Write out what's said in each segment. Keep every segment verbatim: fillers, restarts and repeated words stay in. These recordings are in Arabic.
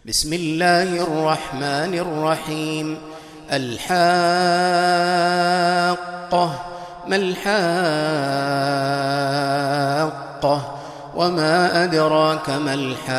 بسم الله الرحمن الرحيم. الحاقة. ما الحاقة؟ وما أدراك ما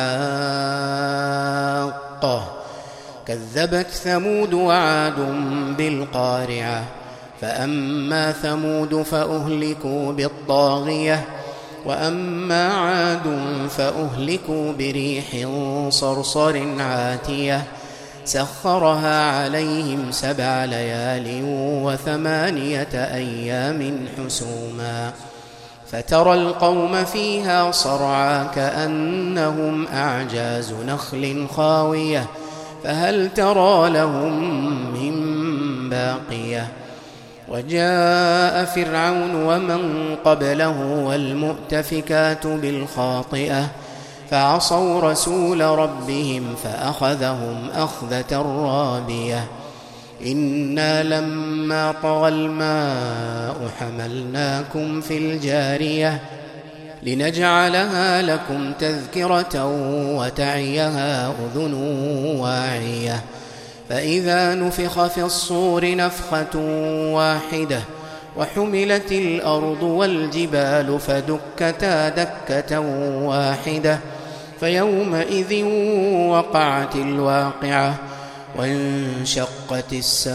الحاقة؟ كذبت ثمود وعاد بالقارعة. فأما ثمود فأهلكوا بالطاغية، وأما عاد فأهلكوا بريح صرصر عاتية سخرها عليهم سبع ليال وثمانية أيام حسوما، فترى القوم فيها صرعى كأنهم أعجاز نخل خاوية، فهل ترى لهم من باقية؟ وجاء فرعون ومن قبله والمؤتفكات بالخاطئة فعصوا رسول ربهم فأخذهم أخذة رابية. إنا لما طغى الماء حملناكم في الجارية لنجعلها لكم تذكرة وتعيها أذن واعية. فإذا نفخ في الصور نفخة واحدة وحملت الأرض والجبال فدكتا دكة واحدة فيومئذ وقعت الواقعة وانشقت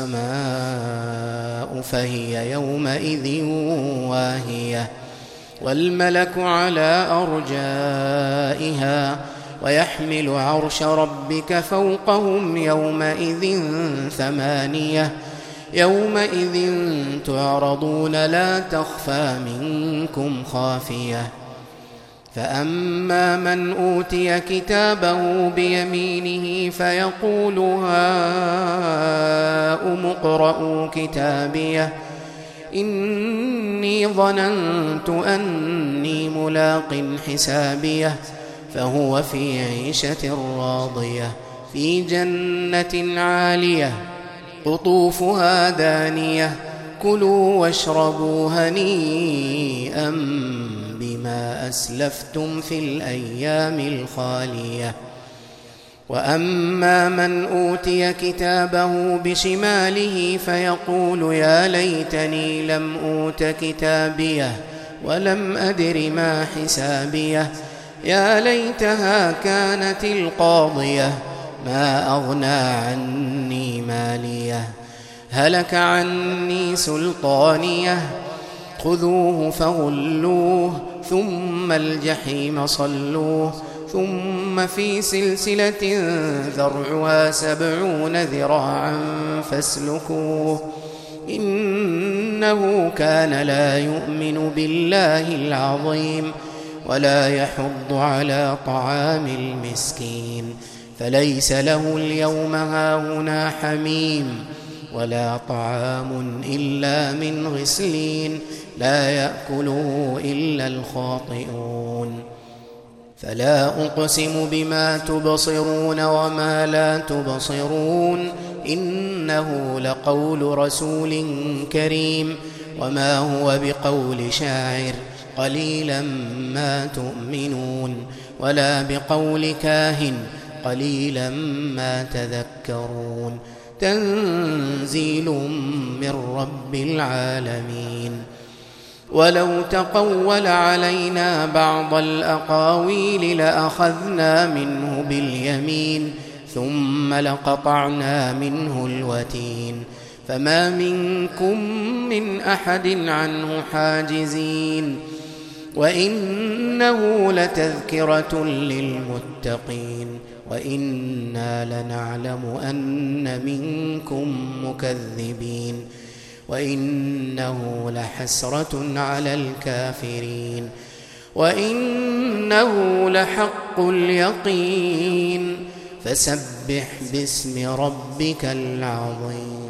السماء فهي يومئذ واهية، والملك على أرجائها ويحمل عرش ربك فوقهم يومئذ ثمانية. يومئذ تعرضون لا تخفى منكم خافية. فأما من أوتي كتابه بيمينه فيقول هاؤم اقرءوا كتابيه إني ظننت أني ملاق حسابيه فهو في عيشة راضية في جنة عالية قطوفها دانية كلوا واشربوا هنيئا بما أسلفتم في الأيام الخالية. وأما من أوتي كتابه بشماله فيقول يا ليتني لم أوت كتابيه ولم أدر ما حسابيه يا ليتها كانت القاضية ما أغنى عني ماليه هلك عني سلطانيه خذوه فغلوه ثم الجحيم صلوه ثم في سلسلة ذرعها سبعون ذراعا فاسلكوه إنه كان لا يؤمن بالله العظيم ولا يحض على طعام المسكين فليس له اليوم هاهنا حميم ولا طعام إلا من غسلين لا يأكله إلا الخاطئون. فلا أقسم بما تبصرون وما لا تبصرون إنه لقول رسول كريم وما هو بقول شاعر قليلا ما تؤمنون ولا بقول كاهن قليلا ما تذكرون تنزيل من رب العالمين. ولو تقول علينا بعض الأقاويل لأخذنا منه باليمين ثم لقطعنا منه الوتين فما منكم من أحد عنه حاجزين وإنه لتذكرة للمتقين وإنا لنعلم أن منكم مكذبين وإنه لحسرة على الكافرين وإنه لحق اليقين فسبح باسم ربك العظيم.